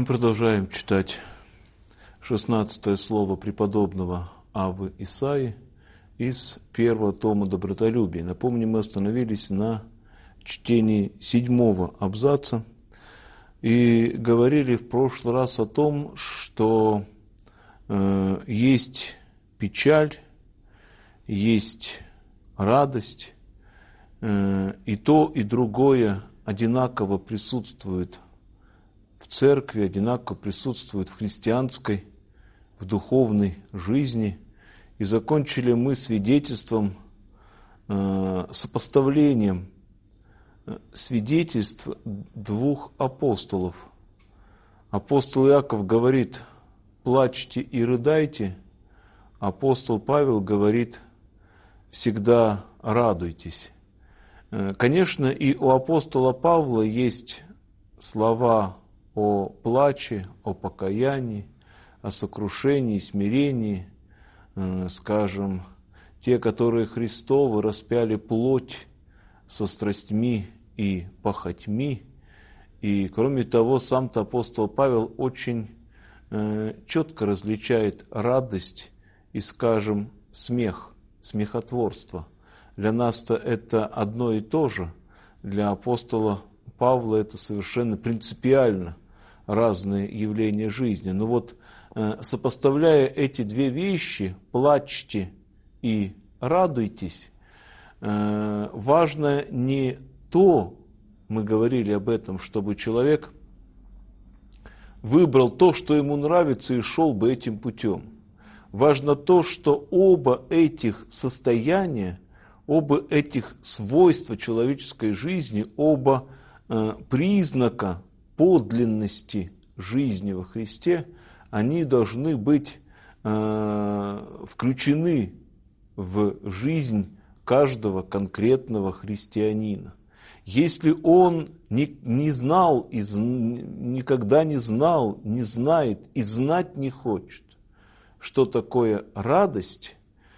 Мы продолжаем читать 16 слово преподобного Аввы Исаии из первого тома «Добротолюбие». Напомню, мы остановились на чтении 7 абзаца и говорили в прошлый раз о том, что есть печаль, есть радость, и то, и другое одинаково присутствует в церкви, одинаково присутствует в христианской, в духовной жизни. И закончили мы свидетельством, сопоставлением свидетельств двух апостолов. Апостол Иаков говорит: плачьте и рыдайте. Апостол Павел говорит: всегда радуйтесь. Конечно, и у апостола Павла есть слова о плаче, о покаянии, о сокрушении, смирении, скажем, те, которые Христовы распяли плоть со страстьми и похотьми. И кроме того, сам-то апостол Павел очень четко различает радость и, скажем, смех, смехотворство. Для нас-то это одно и то же, для апостола Павла это совершенно принципиально разные явления жизни. Но вот сопоставляя эти две вещи, плачьте и радуйтесь, важно не то, мы говорили об этом, чтобы человек выбрал то, что ему нравится, и шел бы этим путем. Важно то, что оба этих состояния, оба этих свойства человеческой жизни, оба признака подлинности жизни во Христе, они должны быть включены в жизнь каждого конкретного христианина. Если он не знал, никогда не знал, не знает и знать не хочет, что такое радость,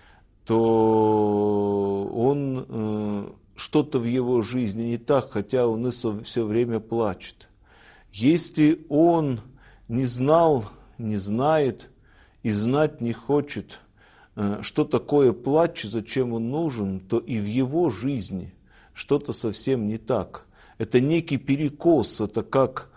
то он что-то в его жизни не так, хотя он и все время плачет. Если он не знал, не знает и знать не хочет, что такое плач, зачем он нужен, то и в его жизни что-то совсем не так. Это некий перекос, это как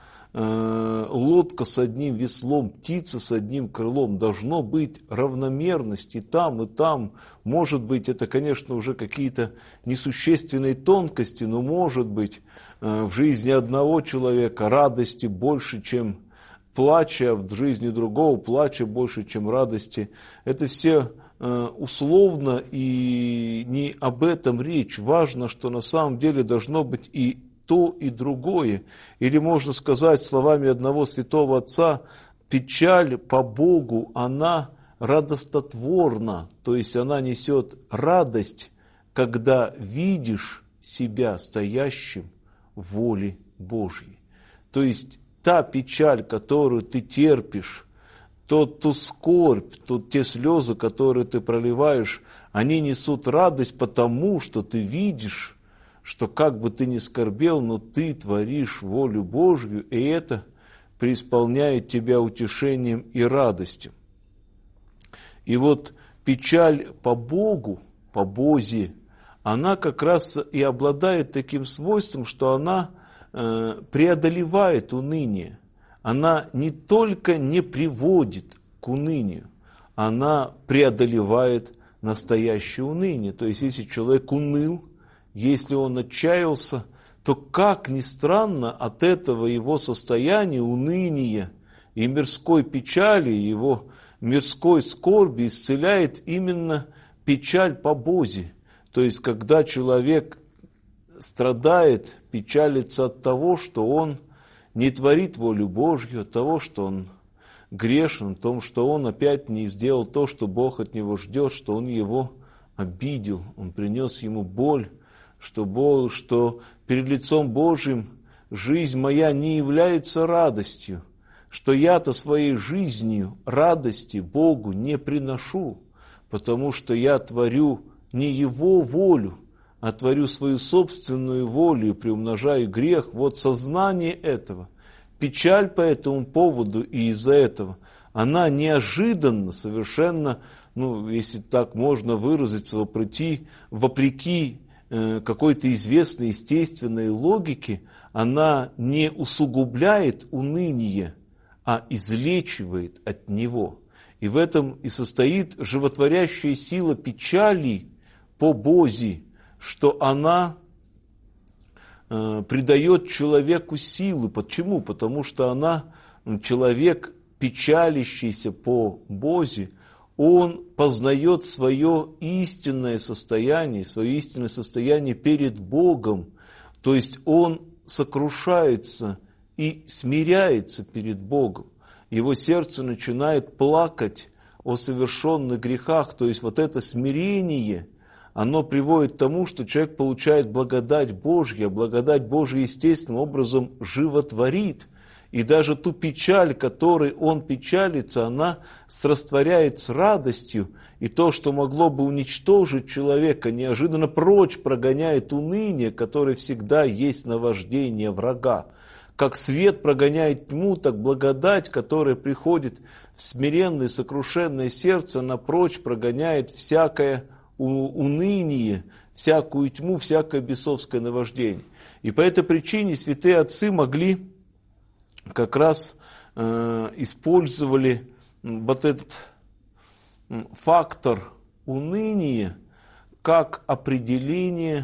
лодка с одним веслом, птица с одним крылом. Должно быть равномерность и там, и там. Может быть, это, конечно, уже какие-то несущественные тонкости, но может быть в жизни одного человека радости больше, чем плача, в жизни другого плача больше, чем радости. Это все условно, и не об этом речь. Важно, что на самом деле должно быть и то, и другое. Или можно сказать словами одного святого отца: печаль по Богу, она радостотворна, то есть она несет радость, когда видишь себя стоящим в воле Божьей. То есть та печаль, которую ты терпишь, ту скорбь, те слезы, которые ты проливаешь, они несут радость, потому что ты видишь, что как бы ты ни скорбел, но ты творишь волю Божью, и это преисполняет тебя утешением и радостью. И вот печаль по Богу, по Бозе, она как раз и обладает таким свойством, что она преодолевает уныние. Она не только не приводит к унынию, она преодолевает настоящее уныние. То есть, если человек уныл, если он отчаялся, то, как ни странно, от этого его состояния, уныния и мирской печали, его мирской скорби исцеляет именно печаль по Бозе. То есть, когда человек страдает, печалится от того, что он не творит волю Божью, от того, что он грешен, от того, что он опять не сделал то, что Бог от него ждет, что он его обидел, он принес ему боль, что перед лицом Божьим жизнь моя не является радостью, что я-то своей жизнью радости Богу не приношу, потому что я творю не Его волю, а творю свою собственную волю и приумножаю грех. Вот сознание этого, печаль по этому поводу и из-за этого, она неожиданно совершенно, если так можно выразиться, вопреки какой-то известной естественной логике, она не усугубляет уныние, а излечивает от него. И в этом и состоит животворящая сила печали по Бозе, что она придает человеку силы. Почему? Потому что человек, печалящийся по Бозе, он познает свое истинное состояние перед Богом. То есть он сокрушается и смиряется перед Богом. Его сердце начинает плакать о совершенных грехах. То есть вот это смирение, оно приводит к тому, что человек получает благодать Божью, а благодать Божия естественным образом животворит. И даже ту печаль, которой он печалится, она растворяет с радостью. И то, что могло бы уничтожить человека, неожиданно прочь прогоняет уныние, которое всегда есть наваждение врага. Как свет прогоняет тьму, так благодать, которая приходит в смиренное, сокрушенное сердце, она прочь прогоняет всякое уныние, всякую тьму, всякое бесовское наваждение. И по этой причине святые отцы могли как раз использовали вот этот фактор уныния как определение,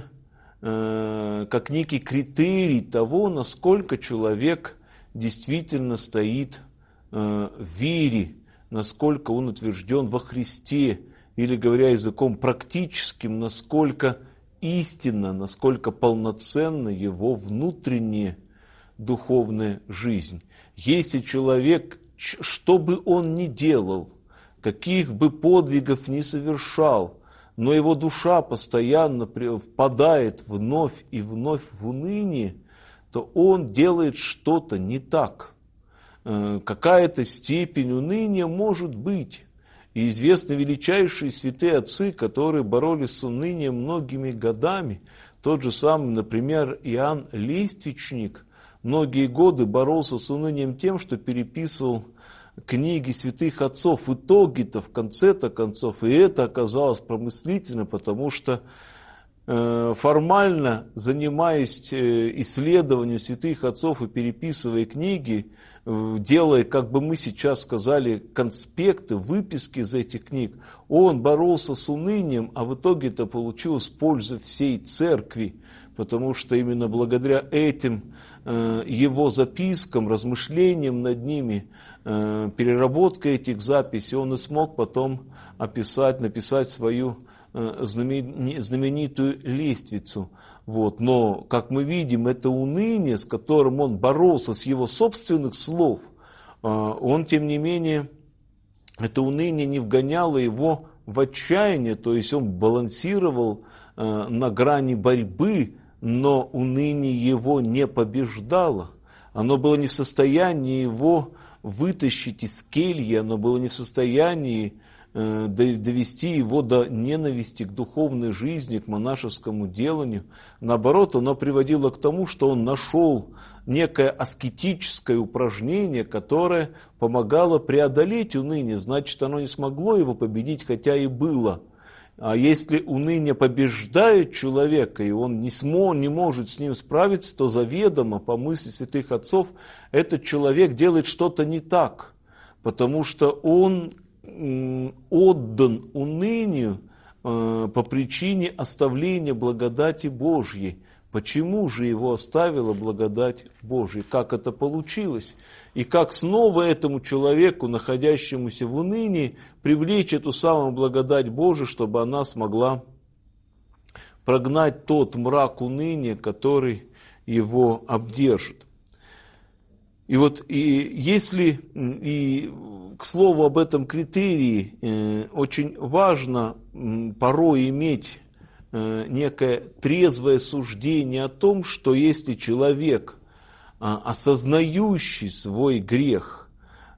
как некий критерий того, насколько человек действительно стоит в вере, насколько он утвержден во Христе, или, говоря языком практическим, насколько истинно, насколько полноценна его внутренняя духовная жизнь. Если человек, что бы он ни делал, каких бы подвигов ни совершал, но его душа постоянно впадает вновь и вновь в уныние, то он делает что-то не так. Какая-то степень уныния может быть. И известны величайшие святые отцы, которые боролись с унынием многими годами. Тот же самый, например, Иоанн Лествичник многие годы боролся с унынием тем, что переписывал книги святых отцов. В итоге-то, в конце-то концов, и это оказалось промыслительно, потому что формально, занимаясь исследованием святых отцов и переписывая книги, делая, как бы мы сейчас сказали, конспекты, выписки из этих книг, он боролся с унынием, а в итоге-то получилась польза всей церкви, потому что именно благодаря этим его запискам, размышлениям над ними, переработкой этих записей, он и смог потом написать свою знаменитую лествицу. Но, как мы видим, это уныние, с которым он боролся с его собственных слов, он, тем не менее, это уныние не вгоняло его в отчаяние, то есть он балансировал на грани борьбы, но уныние его не побеждало. Оно было не в состоянии его вытащить из кельи, оно было не в состоянии довести его до ненависти к духовной жизни, к монашескому деланию. Наоборот, оно приводило к тому, что он нашел некое аскетическое упражнение, которое помогало преодолеть уныние. Значит, оно не смогло его победить, хотя и было. А если уныние побеждает человека, и он не может с ним справиться, то заведомо, по мысли святых отцов, этот человек делает что-то не так, потому что он отдан унынию по причине оставления благодати Божьей. Почему же его оставила благодать Божья? Как это получилось? И как снова этому человеку, находящемуся в унынии, привлечь эту самую благодать Божию, чтобы она смогла прогнать тот мрак уныния, который его обдержит. И к слову об этом критерии, очень важно порой иметь некое трезвое суждение о том, что если человек, осознающий свой грех,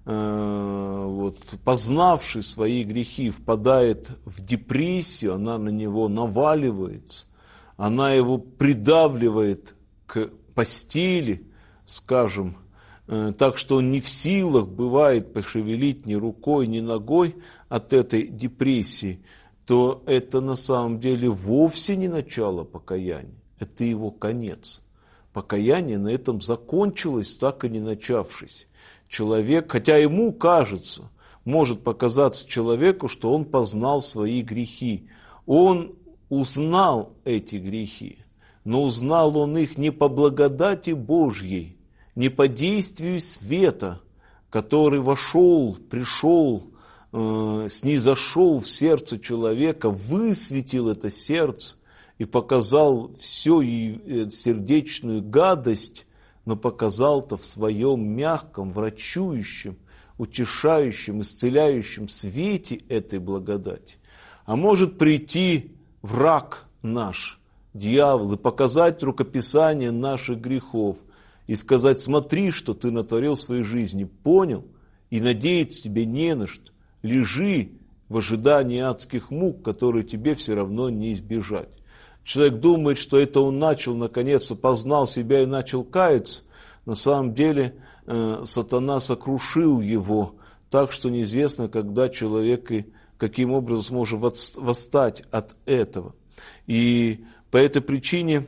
познавший свои грехи, впадает в депрессию, она на него наваливается, она его придавливает к постели, скажем, так что он не в силах, бывает, пошевелить ни рукой, ни ногой от этой депрессии, то это на самом деле вовсе не начало покаяния, это его конец. Покаяние на этом закончилось, так и не начавшись. Человек, хотя ему кажется, может показаться человеку, что он познал свои грехи. Он узнал эти грехи, но узнал он их не по благодати Божьей, не по действию света, который вошел, пришел, снизошел в сердце человека, высветил это сердце и показал всю сердечную гадость, но показал-то в своем мягком, врачующем, утешающем, исцеляющем свете этой благодати. А может прийти враг наш, дьявол, и показать рукописание наших грехов, и сказать: смотри, что ты натворил в своей жизни, понял, и надеяться тебе не на что, лежи в ожидании адских мук, которые тебе все равно не избежать. Человек думает, что это он начал, наконец-то познал себя и начал каяться. На самом деле сатана сокрушил его, так что неизвестно, когда человек и каким образом сможет восстать от этого. И по этой причине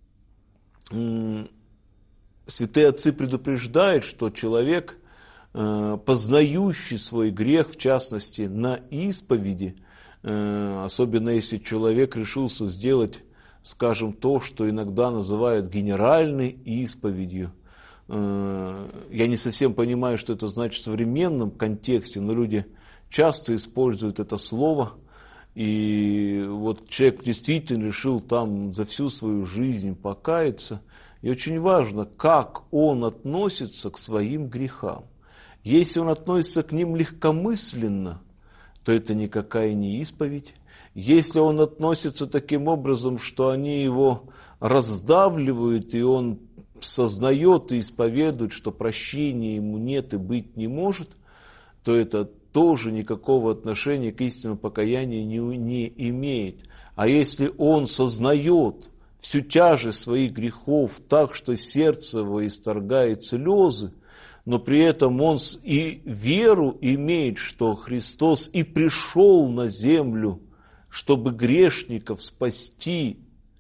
святые отцы предупреждают, что человек, познающий свой грех, в частности на исповеди, особенно если человек решился сделать, скажем, то, что иногда называют генеральной исповедью. Я не совсем понимаю, что это значит в современном контексте, но люди часто используют это слово. И вот человек действительно решил там за всю свою жизнь покаяться. И очень важно, как он относится к своим грехам. Если он относится к ним легкомысленно, то это никакая не исповедь. Если он относится таким образом, что они его раздавливают, и он сознает и исповедует, что прощения ему нет и быть не может, то это тоже никакого отношения к истинному покаянию не имеет. А если он сознает всю тяжесть своих грехов так, что сердце его исторгает слезы, но при этом он и веру имеет, что Христос и пришел на землю, чтобы грешников спасти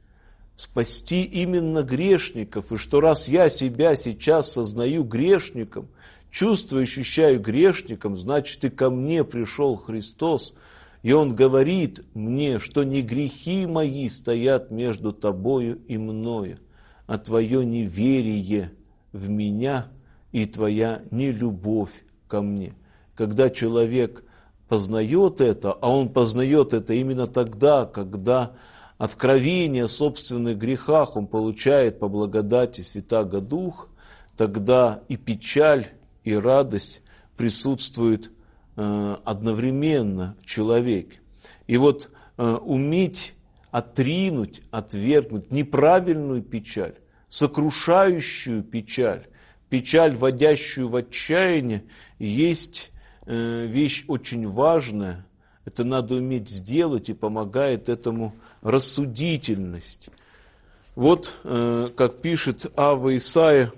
именно грешников, и что раз я себя сейчас сознаю грешником, чувствую, ощущаю грешником, значит и ко мне пришел Христос, и Он говорит мне, что не грехи мои стоят между тобою и мною, а твое неверие в меня и твоя нелюбовь ко мне. Когда человек познает это, а он познает это именно тогда, когда откровение о собственных грехах он получает по благодати Святаго Духа, тогда и печаль, и радость присутствуют одновременно в человеке. И вот уметь отринуть, отвергнуть неправильную печаль, сокрушающую печаль, печаль, вводящую в отчаяние, есть вещь очень важная. Это надо уметь сделать, и помогает этому рассудительность. Вот, как пишет Авва Исаия,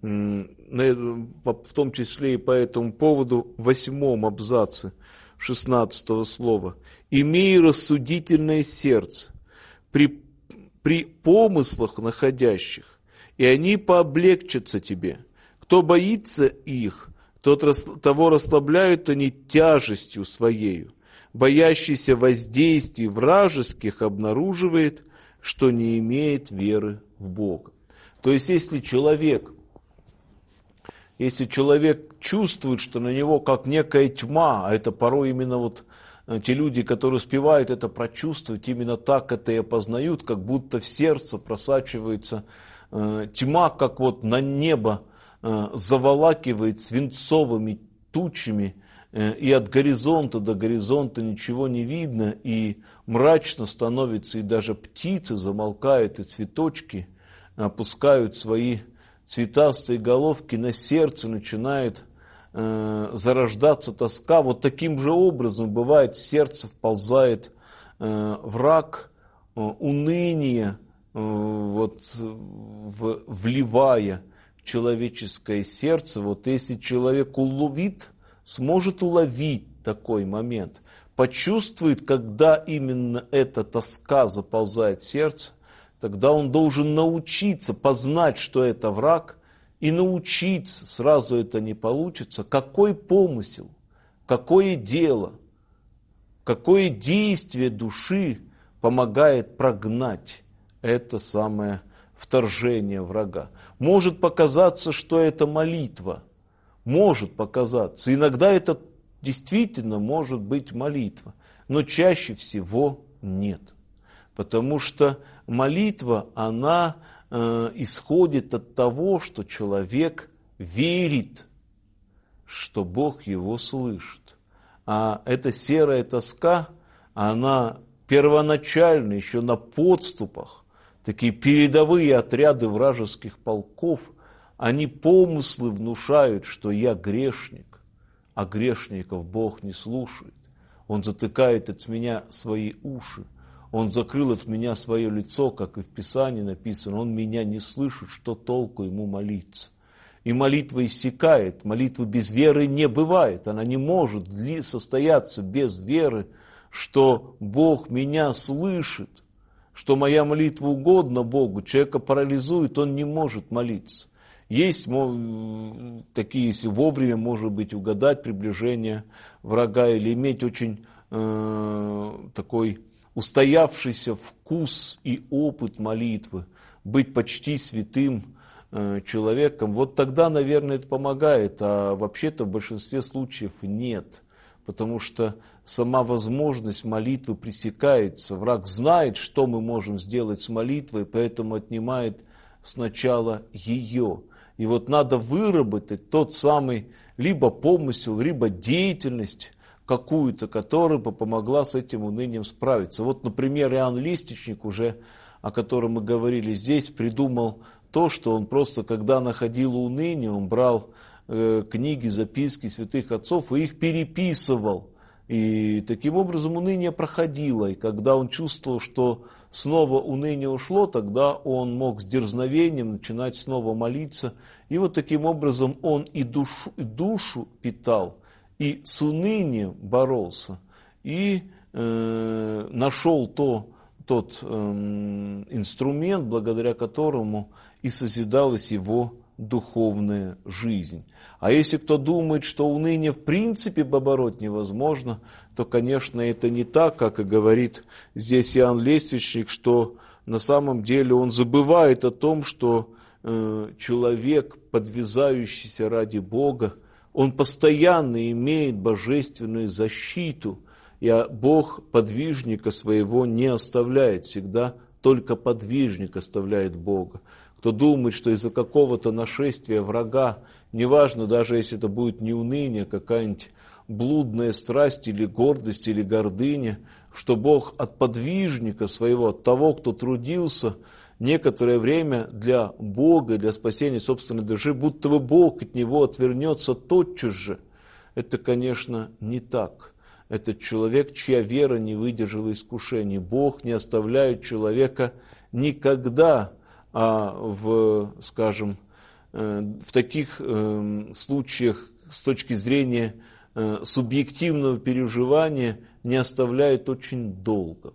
в том числе и по этому поводу, в 8 абзаце 16 слова. «Имей рассудительное сердце при помыслах находящих, и они пооблегчатся тебе. Кто боится их, того расслабляют они тяжестью своею. Боящийся воздействий вражеских обнаруживает, что не имеет веры в Бога». То есть, если человек чувствует, что на него как некая тьма, а это порой именно вот те люди, которые успевают это прочувствовать, именно так это и опознают, как будто в сердце просачивается тьма, как вот на небо заволакивает свинцовыми тучами, и от горизонта до горизонта ничего не видно, и мрачно становится, и даже птицы замолкают, и цветочки опускают свои цветастые головки, на сердце начинает зарождаться тоска. Вот таким же образом бывает, в сердце вползает враг, уныние, вливая человеческое сердце. Вот если человек сможет уловить такой момент, почувствует, когда именно эта тоска заползает в сердце, тогда он должен научиться познать, что это враг, и научиться, сразу это не получится, какой помысел, какое дело, какое действие души помогает прогнать это самое вторжение врага. Может показаться, что это молитва, может показаться. Иногда это действительно может быть молитва, но чаще всего нет. Потому что молитва, она исходит от того, что человек верит, что Бог его слышит. А эта серая тоска, она первоначально, еще на подступах, такие передовые отряды вражеских полков, они помыслы внушают, что я грешник, а грешников Бог не слушает. Он затыкает от меня свои уши, Он закрыл от меня свое лицо, как и в Писании написано, Он меня не слышит, что толку ему молиться. И молитва иссякает, молитвы без веры не бывает, она не может состояться без веры, что Бог меня слышит, что моя молитва угодна Богу, человека парализует, он не может молиться. Есть такие, если вовремя, может быть, угадать приближение врага или иметь очень такой устоявшийся вкус и опыт молитвы, быть почти святым человеком, вот тогда, наверное, это помогает, а вообще-то в большинстве случаев нет, потому что сама возможность молитвы пресекается, враг знает, что мы можем сделать с молитвой, поэтому отнимает сначала ее. И вот надо выработать тот самый либо помысел, либо деятельность какую-то, которая бы помогла с этим унынием справиться. Вот, например, Иоанн Лестничник, уже о котором мы говорили здесь, придумал то, что он просто, когда находил уныние, он брал книги, записки святых отцов и их переписывал. И таким образом уныние проходило. И когда он чувствовал, что снова уныние ушло, тогда он мог с дерзновением начинать снова молиться. И вот таким образом он и душу питал, и с унынием боролся, и нашел тот инструмент, благодаря которому и созидалась его духовная жизнь. А если кто думает, что уныние в принципе побороть невозможно, то, конечно, это не так, как и говорит здесь Иоанн Лестничник, что на самом деле он забывает о том, что человек, подвязающийся ради Бога, он постоянно имеет божественную защиту, и Бог подвижника своего не оставляет, всегда только подвижник оставляет Бога. Кто думает, что из-за какого-то нашествия врага, неважно, даже если это будет не уныние, а какая-нибудь блудная страсть или гордость или гордыня, что Бог от подвижника своего, от того, кто трудился некоторое время для Бога, для спасения собственной души, будто бы Бог от него отвернется тотчас же. Это, конечно, не так. Это человек, чья вера не выдержала искушений. Бог не оставляет человека никогда, в таких случаях с точки зрения субъективного переживания не оставляет очень долго.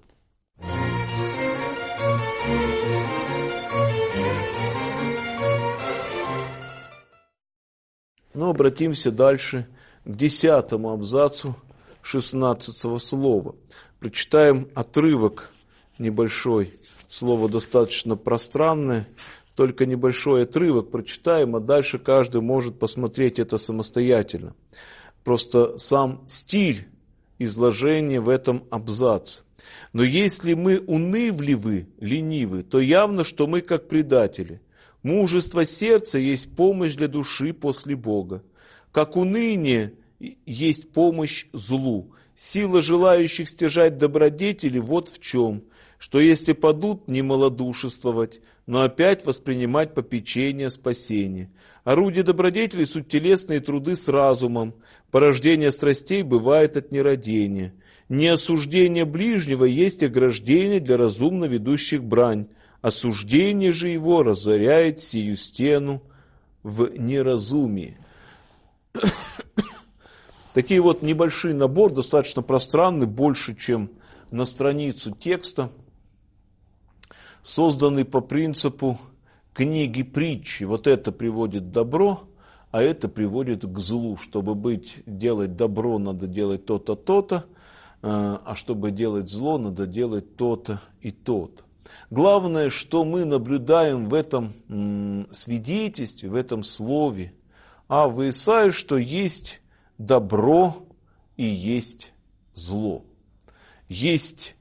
Но обратимся дальше к 10-му абзацу 16-го слова. Прочитаем отрывок небольшой. Слово достаточно пространное, только небольшой отрывок прочитаем, а дальше каждый может посмотреть это самостоятельно. Просто сам стиль изложения в этом абзаце. Но если мы унывливы, ленивы, то явно, что мы как предатели. Мужество сердца есть помощь для души после Бога. Как уныние есть помощь злу. Сила желающих стяжать добродетели вот в чем, что если падут, не малодушествовать, но опять воспринимать попечение спасения. Орудие добродетели суть телесные труды с разумом, порождение страстей бывает от нерадения. Неосуждение ближнего есть ограждение для разумно ведущих брань, осуждение же его разоряет сию стену в неразумии. Такие вот небольшой набор, достаточно пространный, больше, чем на страницу текста, созданный по принципу книги притчи. Вот это приводит добро, а это приводит к злу. Чтобы делать добро, надо делать то-то, то-то, а чтобы делать зло, надо делать то-то и то-то. Главное, что мы наблюдаем в этом свидетельстве, в этом слове в Исаии, что есть добро и есть зло. Есть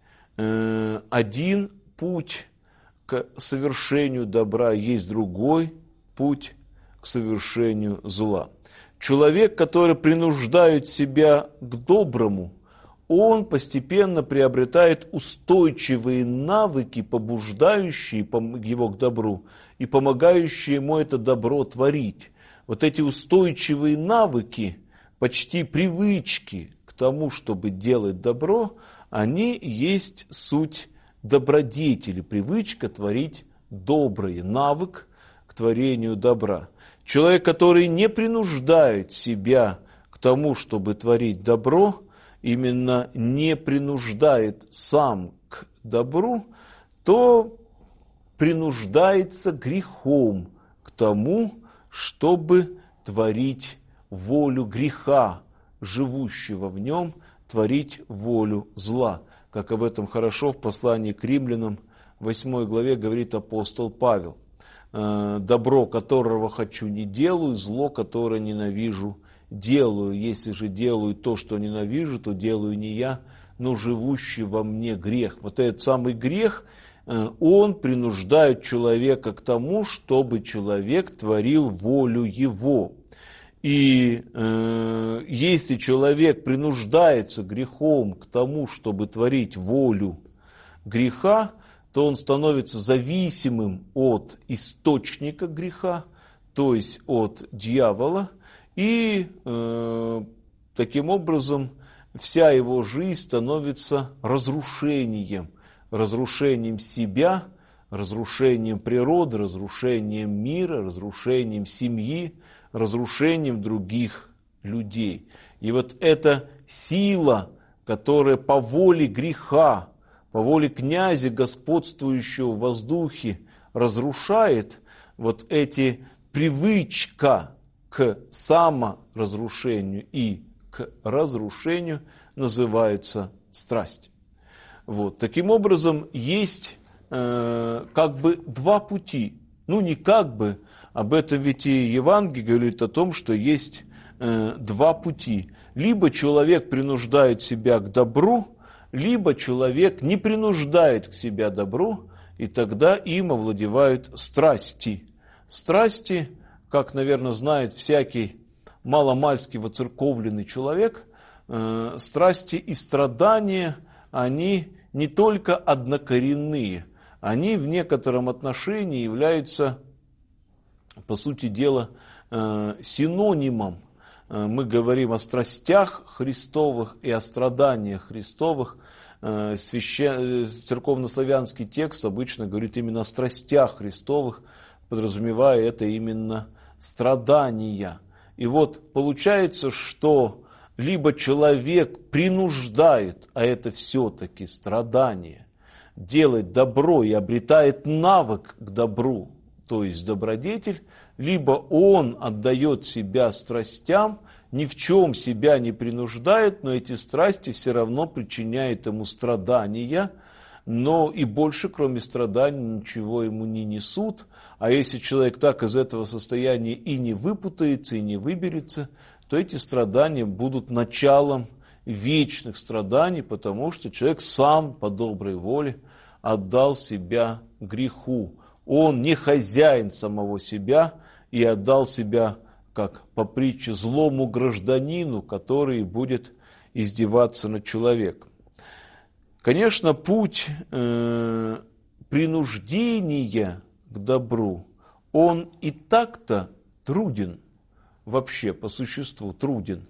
один путь к совершению добра, есть другой путь к совершению зла. Человек, который принуждает себя к доброму, он постепенно приобретает устойчивые навыки, побуждающие его к добру и помогающие ему это добро творить. Вот эти устойчивые навыки, почти привычки к тому, чтобы делать добро, они есть суть добродетели, привычка творить доброе, навык к творению добра. Человек, который не принуждает себя к тому, чтобы творить добро, именно не принуждает сам к добру, то принуждается грехом к тому, чтобы творить волю греха, живущего в нем, творить волю зла. Как об этом хорошо в послании к римлянам 8 главе говорит апостол Павел. «Добро, которого хочу, не делаю, зло, которое ненавижу, делаю. Если же делаю то, что ненавижу, то делаю не я, но живущий во мне грех». Вот этот самый грех, он принуждает человека к тому, чтобы человек творил волю его. И если человек принуждается грехом к тому, чтобы творить волю греха, то он становится зависимым от источника греха, то есть от дьявола, и таким образом вся его жизнь становится разрушением себя, разрушением природы, разрушением мира, разрушением семьи, разрушением других людей. И вот эта сила, которая по воле греха, по воле князя, господствующего в воздухе, разрушает, вот эти привычка к саморазрушению и к разрушению называется страсть. Вот. Таким образом, есть как бы два пути. Ну, не как бы, об этом ведь и Евангелие говорит о том, что есть два пути. Либо человек принуждает себя к добру, либо человек не принуждает к себе добру, и тогда им овладевают страсти. Страсти, как, наверное, знает всякий маломальски воцерковленный человек, страсти и страдания, они не только однокоренные, они в некотором отношении являются, по сути дела, синонимом. Мы говорим о страстях Христовых и о страданиях Христовых. Церковнославянский текст обычно говорит именно о страстях Христовых, подразумевая это именно страдания. И вот получается, что либо человек принуждает, а это все-таки страдание, делать добро и обретает навык к добру, то есть добродетель, либо он отдает себя страстям, ни в чем себя не принуждает, но эти страсти все равно причиняют ему страдания, но и больше, кроме страданий, ничего ему не несут. А если человек так из этого состояния и не выпутается, и не выберется, то эти страдания будут началом вечных страданий, потому что человек сам по доброй воле отдал себя греху. Он не хозяин самого себя и отдал себя, как по притче, злому гражданину, который будет издеваться над человеком. Конечно, путь принуждения к добру, он и так-то труден, вообще по существу труден.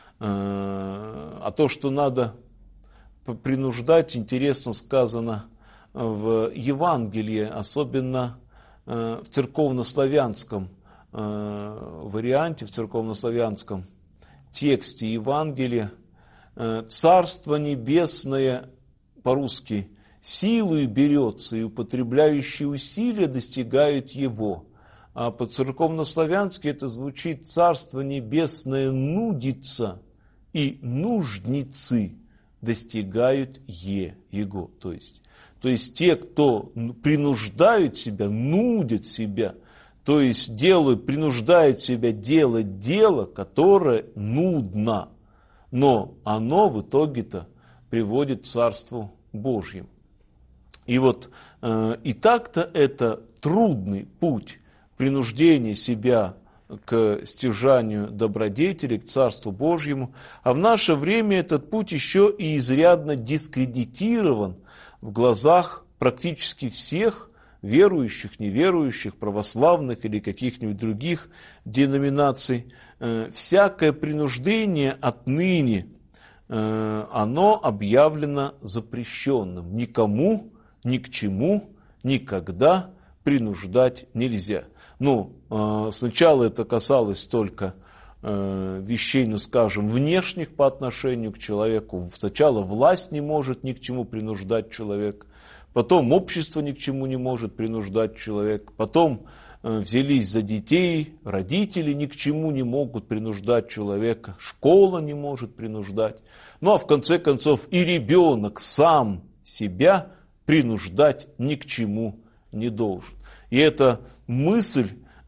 А то, что надо принуждать, интересно сказано в Евангелии, особенно в церковнославянском варианте, в церковнославянском тексте Евангелия, «Царство небесное» по-русски «силою берется, и употребляющие усилия достигают его». А по-церковнославянски это звучит «Царство небесное нудится, и нужницы достигают его». То есть те, кто принуждают себя, нудят себя, то есть принуждает себя делать дело, которое нудно, но оно в итоге-то приводит к Царству Божьему. И вот и так-то это трудный путь принуждения себя к стяжанию добродетели, к Царству Божьему, а в наше время этот путь еще и изрядно дискредитирован в глазах практически всех верующих, неверующих, православных или каких-нибудь других деноминаций. Всякое принуждение отныне, оно объявлено запрещенным. Никому, ни к чему, никогда принуждать нельзя. Сначала это касалось только вещей, скажем, внешних по отношению к человеку. Сначала власть не может ни к чему принуждать человека, потом общество ни к чему не может принуждать человека, потом взялись за детей, родители ни к чему не могут принуждать человека, школа не может принуждать. А в конце концов и ребенок сам себя принуждать ни к чему не должен. И эта мысль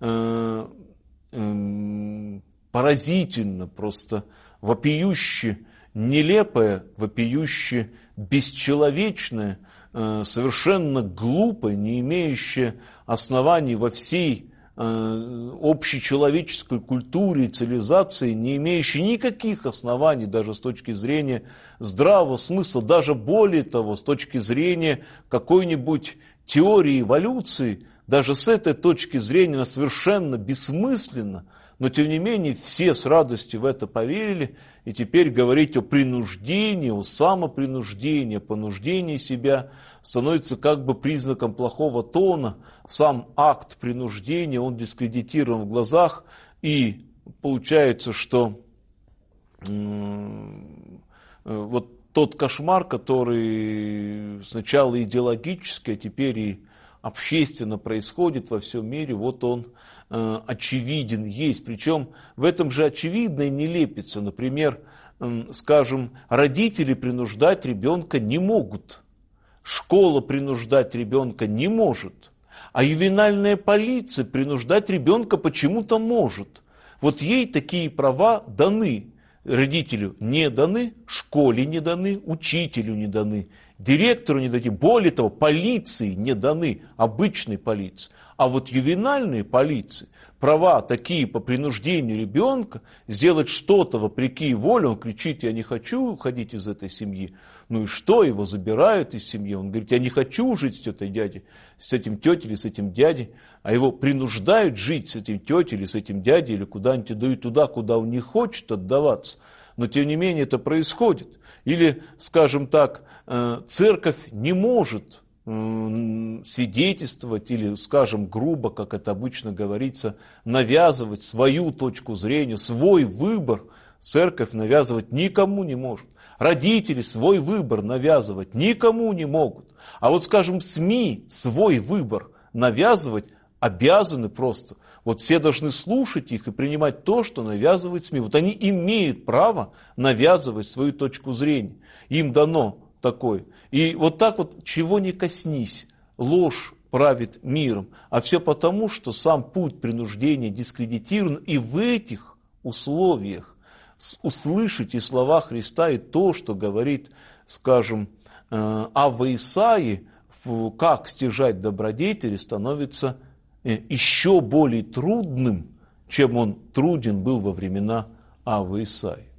поразительно, просто вопиюще нелепая, вопиюще бесчеловечная, совершенно глупая, не имеющая оснований во всей общечеловеческой культуре и цивилизации, не имеющая никаких оснований даже с точки зрения здравого смысла, даже более того, с точки зрения какой-нибудь теории эволюции, даже с этой точки зрения она совершенно бессмысленна, но тем не менее все с радостью в это поверили, и теперь говорить о принуждении, о самопринуждении, о понуждении себя становится как бы признаком плохого тона. Сам акт принуждения, он дискредитирован в глазах, и получается, что вот тот кошмар, который сначала идеологически, а теперь и общественно происходит во всем мире, вот он очевиден есть. Причем в этом же очевидно и не лепится. Например, скажем, родители принуждать ребенка не могут, школа принуждать ребенка не может, а ювенальная полиция принуждать ребенка почему-то может. Вот ей такие права даны. Родителю не даны, школе не даны, учителю не даны, директору не даны, более того, полиции не даны, обычной полиции. А вот ювенальные полиции, права такие по принуждению ребенка сделать что-то вопреки воле, он кричит: я не хочу уходить из этой семьи. Ну и что, его забирают из семьи, он говорит: я не хочу жить с этой дядей, с этим тетей или с этим дядей, а его принуждают жить с этим тетей или с этим дядей, или куда-нибудь отдают туда, куда он не хочет отдаваться. Но тем не менее это происходит. Или, скажем так, церковь не может свидетельствовать или, скажем, грубо, как это обычно говорится, навязывать свою точку зрения, свой выбор. Церковь навязывать никому не может. Родители свой выбор навязывать никому не могут. А вот, скажем, СМИ свой выбор навязывать обязаны просто. Вот все должны слушать их и принимать то, что навязывают СМИ. Вот они имеют право навязывать свою точку зрения. Им дано такое. И вот так вот, чего не коснись, ложь правит миром. А все потому, что сам путь принуждения дискредитирован. И в этих условиях услышите слова Христа и то, что говорит, скажем, Авва Исаии, как стяжать добродетели, становится еще более трудным, чем он труден был во времена Аввы Исаии.